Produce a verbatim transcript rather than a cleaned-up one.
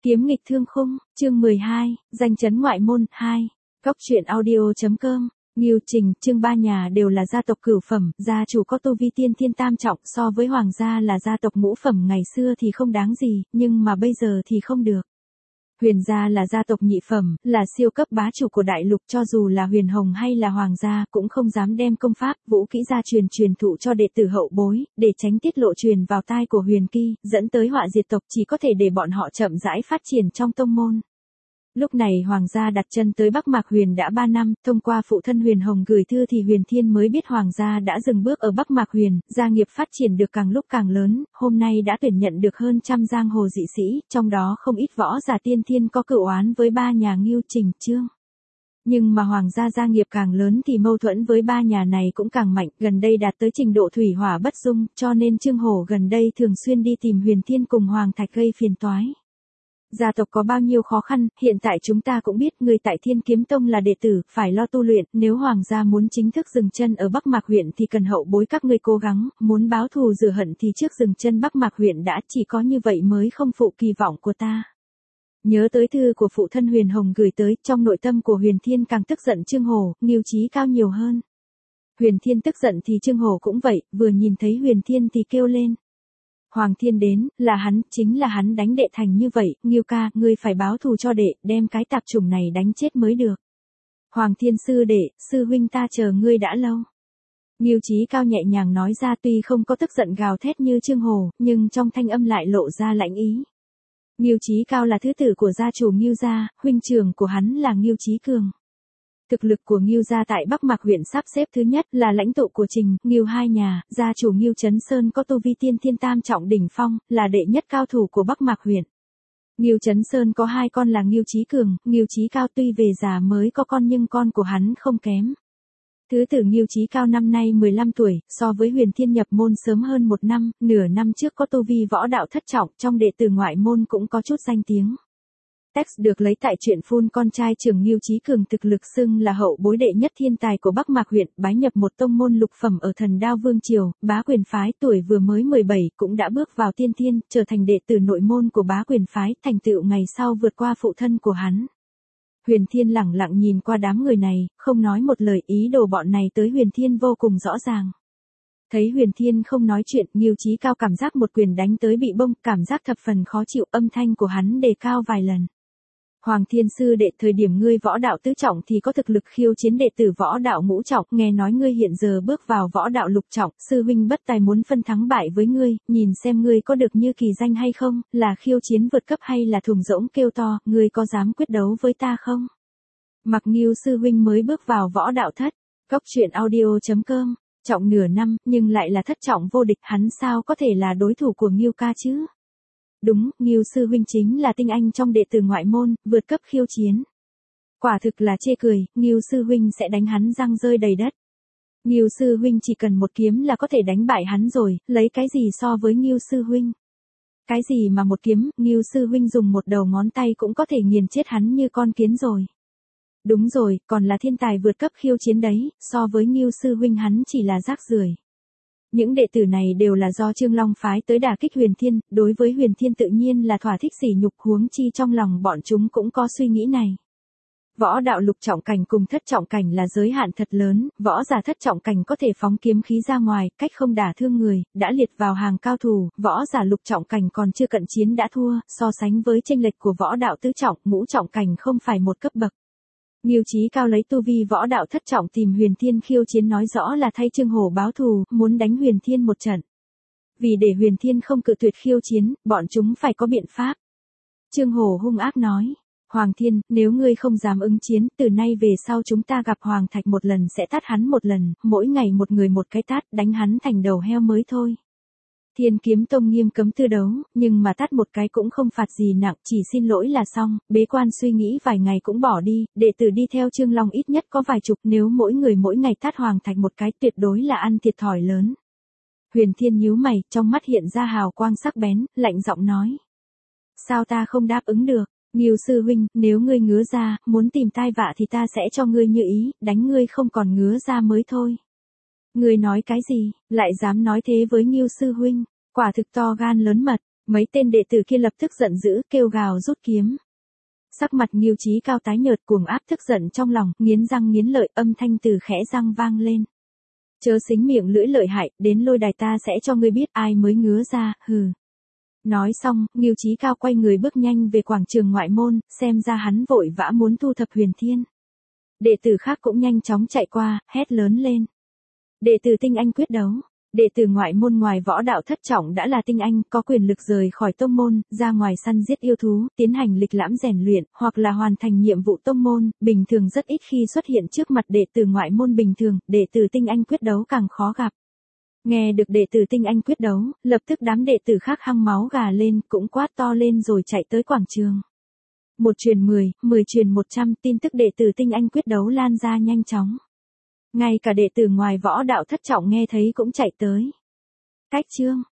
Kiếm nghịch thương khung, chương mười hai, danh chấn ngoại môn, hai. Góc truyện audio.com, Ngưu Trình, chương ba nhà đều là gia tộc cửu phẩm, gia chủ có tu vi tiên thiên tam trọng, so với hoàng gia là gia tộc ngũ phẩm ngày xưa thì không đáng gì, nhưng mà bây giờ thì không được. Huyền gia là gia tộc nhị phẩm, là siêu cấp bá chủ của đại lục, cho dù là Huyền Hồng hay là hoàng gia cũng không dám đem công pháp, vũ kỹ gia truyền truyền thụ cho đệ tử hậu bối, để tránh tiết lộ truyền vào tai của Huyền Kỳ, dẫn tới họa diệt tộc, chỉ có thể để bọn họ chậm rãi phát triển trong tông môn. Lúc này hoàng gia đặt chân tới Bắc Mạc Huyền đã ba năm, thông qua phụ thân Huyền Hồng gửi thư thì Huyền Thiên mới biết hoàng gia đã dừng bước ở Bắc Mạc Huyền, gia nghiệp phát triển được càng lúc càng lớn, hôm nay đã tuyển nhận được hơn trăm giang hồ dị sĩ, trong đó không ít võ giả tiên thiên có cửu oán với ba nhà Ngưu Trình, Trương. Nhưng mà hoàng gia gia nghiệp càng lớn thì mâu thuẫn với ba nhà này cũng càng mạnh, gần đây đạt tới trình độ thủy hỏa bất dung, cho nên Trương Hổ gần đây thường xuyên đi tìm Huyền Thiên cùng Hoàng Thạch gây phiền toái. Gia tộc có bao nhiêu khó khăn, hiện tại chúng ta cũng biết người tại Thiên Kiếm Tông là đệ tử, phải lo tu luyện, nếu hoàng gia muốn chính thức dừng chân ở Bắc Mạc huyện thì cần hậu bối các ngươi cố gắng, muốn báo thù rửa hận thì trước dừng chân Bắc Mạc huyện đã, chỉ có như vậy mới không phụ kỳ vọng của ta. Nhớ tới thư của phụ thân Huyền Hồng gửi tới, trong nội tâm của Huyền Thiên càng tức giận Trương Hổ, Ngưu Chí Cao nhiều hơn. Huyền Thiên tức giận thì Trương Hổ cũng vậy, vừa nhìn thấy Huyền Thiên thì kêu lên. Hoàng Thiên đến, là hắn, chính là hắn đánh đệ thành như vậy, Ngưu ca, ngươi phải báo thù cho đệ, đem cái tạp chủng này đánh chết mới được. Hoàng Thiên sư đệ, sư huynh ta chờ ngươi đã lâu. Ngưu Chí Cao nhẹ nhàng nói ra, tuy không có tức giận gào thét như Trương Hồ, nhưng trong thanh âm lại lộ ra lãnh ý. Ngưu Chí Cao là thứ tử của gia chủ Ngưu gia, huynh trưởng của hắn là Ngưu Chí Cường. Thực lực của Ngưu gia tại Bắc Mạc huyện sắp xếp thứ nhất, là lãnh tụ của Trình, Ngưu hai nhà, gia chủ Ngưu Chấn Sơn có tu vi tiên thiên tam trọng đỉnh phong, là đệ nhất cao thủ của Bắc Mạc huyện. Ngưu Chấn Sơn có hai con là Ngưu Chí Cường, Ngưu Chí Cao, tuy về già mới có con nhưng con của hắn không kém. Thứ tử Ngưu Chí Cao năm nay mười lăm tuổi, so với Huyền Thiên nhập môn sớm hơn một năm, nửa năm trước có tu vi võ đạo thất trọng, trong đệ tử ngoại môn cũng có chút danh tiếng. Text được lấy tại truyện phun con trai trưởng Ngưu Chí Cường thực lực xưng là hậu bối đệ nhất thiên tài của Bắc Mạc huyện, bái nhập một tông môn lục phẩm ở Thần Đao Vương Triều, Bá Quyền phái, tuổi vừa mới mười bảy cũng đã bước vào tiên thiên, trở thành đệ tử nội môn của Bá Quyền phái, thành tựu ngày sau vượt qua phụ thân của hắn. Huyền Thiên lẳng lặng nhìn qua đám người này, không nói một lời, ý đồ bọn này tới Huyền Thiên vô cùng rõ ràng. Thấy Huyền Thiên không nói chuyện, Ngưu Chí Cao cảm giác một quyền đánh tới bị bông, cảm giác thập phần khó chịu, âm thanh của hắn đề cao vài lần. Hoàng Thiên sư đệ, thời điểm ngươi võ đạo tứ trọng thì có thực lực khiêu chiến đệ tử võ đạo ngũ trọng, nghe nói ngươi hiện giờ bước vào võ đạo lục trọng, sư huynh bất tài muốn phân thắng bại với ngươi, nhìn xem ngươi có được như kỳ danh hay không, là khiêu chiến vượt cấp hay là thùng rỗng kêu to, ngươi có dám quyết đấu với ta không? Mặc Ngưu sư huynh mới bước vào võ đạo thất, góc truyện audio.com, trọng nửa năm, nhưng lại là thất trọng vô địch, hắn sao có thể là đối thủ của Ngưu ca chứ? Đúng, Ngưu sư huynh chính là tinh anh trong đệ tử ngoại môn, vượt cấp khiêu chiến. Quả thực là chê cười, Ngưu sư huynh sẽ đánh hắn răng rơi đầy đất. Ngưu sư huynh chỉ cần một kiếm là có thể đánh bại hắn rồi, lấy cái gì so với Ngưu sư huynh? Cái gì mà một kiếm, Ngưu sư huynh dùng một đầu ngón tay cũng có thể nghiền chết hắn như con kiến rồi. Đúng rồi, còn là thiên tài vượt cấp khiêu chiến đấy, so với Ngưu sư huynh hắn chỉ là rác rưởi. Những đệ tử này đều là do Trương Long phái tới đả kích Huyền Thiên, đối với Huyền Thiên tự nhiên là thỏa thích sỉ nhục, huống chi trong lòng bọn chúng cũng có suy nghĩ này. Võ đạo lục trọng cảnh cùng thất trọng cảnh là giới hạn thật lớn, võ giả thất trọng cảnh có thể phóng kiếm khí ra ngoài, cách không đả thương người, đã liệt vào hàng cao thủ, võ giả lục trọng cảnh còn chưa cận chiến đã thua, so sánh với chênh lệch của võ đạo tứ trọng, ngũ trọng cảnh không phải một cấp bậc. Ngưu Chí Cao lấy tu vi võ đạo thất trọng tìm Huyền Thiên khiêu chiến, nói rõ là thay Trương Hổ báo thù, muốn đánh Huyền Thiên một trận. Vì để Huyền Thiên không cự tuyệt khiêu chiến, bọn chúng phải có biện pháp. Trương Hổ hung ác nói, Hoàng Thiên, nếu ngươi không dám ứng chiến, từ nay về sau chúng ta gặp Hoàng Thạch một lần sẽ tát hắn một lần, mỗi ngày một người một cái tát, đánh hắn thành đầu heo mới thôi. Thiên Kiếm Tông nghiêm cấm tư đấu, nhưng mà tát một cái cũng không phạt gì nặng, chỉ xin lỗi là xong, bế quan suy nghĩ vài ngày cũng bỏ đi, đệ tử đi theo Trương Long ít nhất có vài chục, nếu mỗi người mỗi ngày tát Hoàng Thạch một cái tuyệt đối là ăn thiệt thòi lớn. Huyền Thiên nhíu mày, trong mắt hiện ra hào quang sắc bén, lạnh giọng nói. Sao ta không đáp ứng được? Ngưu sư huynh, nếu ngươi ngứa ra, muốn tìm tai vạ thì ta sẽ cho ngươi như ý, đánh ngươi không còn ngứa ra mới thôi. Ngươi nói cái gì, lại dám nói thế với Ngưu sư huynh, quả thực to gan lớn mật. Mấy tên đệ tử kia lập tức giận dữ, kêu gào rút kiếm. Sắc mặt Ngưu Chí Cao tái nhợt, cuồng áp tức giận trong lòng, nghiến răng nghiến lợi, âm thanh từ khẽ răng vang lên. Chớ xính miệng lưỡi lợi hại, đến lôi đài ta sẽ cho ngươi biết ai mới ngứa ra, hừ. Nói xong, Ngưu Chí Cao quay người bước nhanh về quảng trường ngoại môn, xem ra hắn vội vã muốn thu thập Huyền Thiên. Đệ tử khác cũng nhanh chóng chạy qua, hét lớn lên. Đệ tử tinh anh quyết đấu. Đệ tử ngoại môn ngoài võ đạo thất trọng đã là tinh anh, có quyền lực rời khỏi tông môn, ra ngoài săn giết yêu thú, tiến hành lịch lãm rèn luyện, hoặc là hoàn thành nhiệm vụ tông môn, bình thường rất ít khi xuất hiện trước mặt đệ tử ngoại môn bình thường, đệ tử tinh anh quyết đấu càng khó gặp. Nghe được đệ tử tinh anh quyết đấu, lập tức đám đệ tử khác hăng máu gà lên, cũng quát to lên rồi chạy tới quảng trường. Một truyền mười, mười truyền một trăm, tin tức đệ tử tinh anh quyết đấu lan ra nhanh chóng. Ngay cả đệ tử ngoài võ đạo thất trọng nghe thấy cũng chạy tới. Cách chương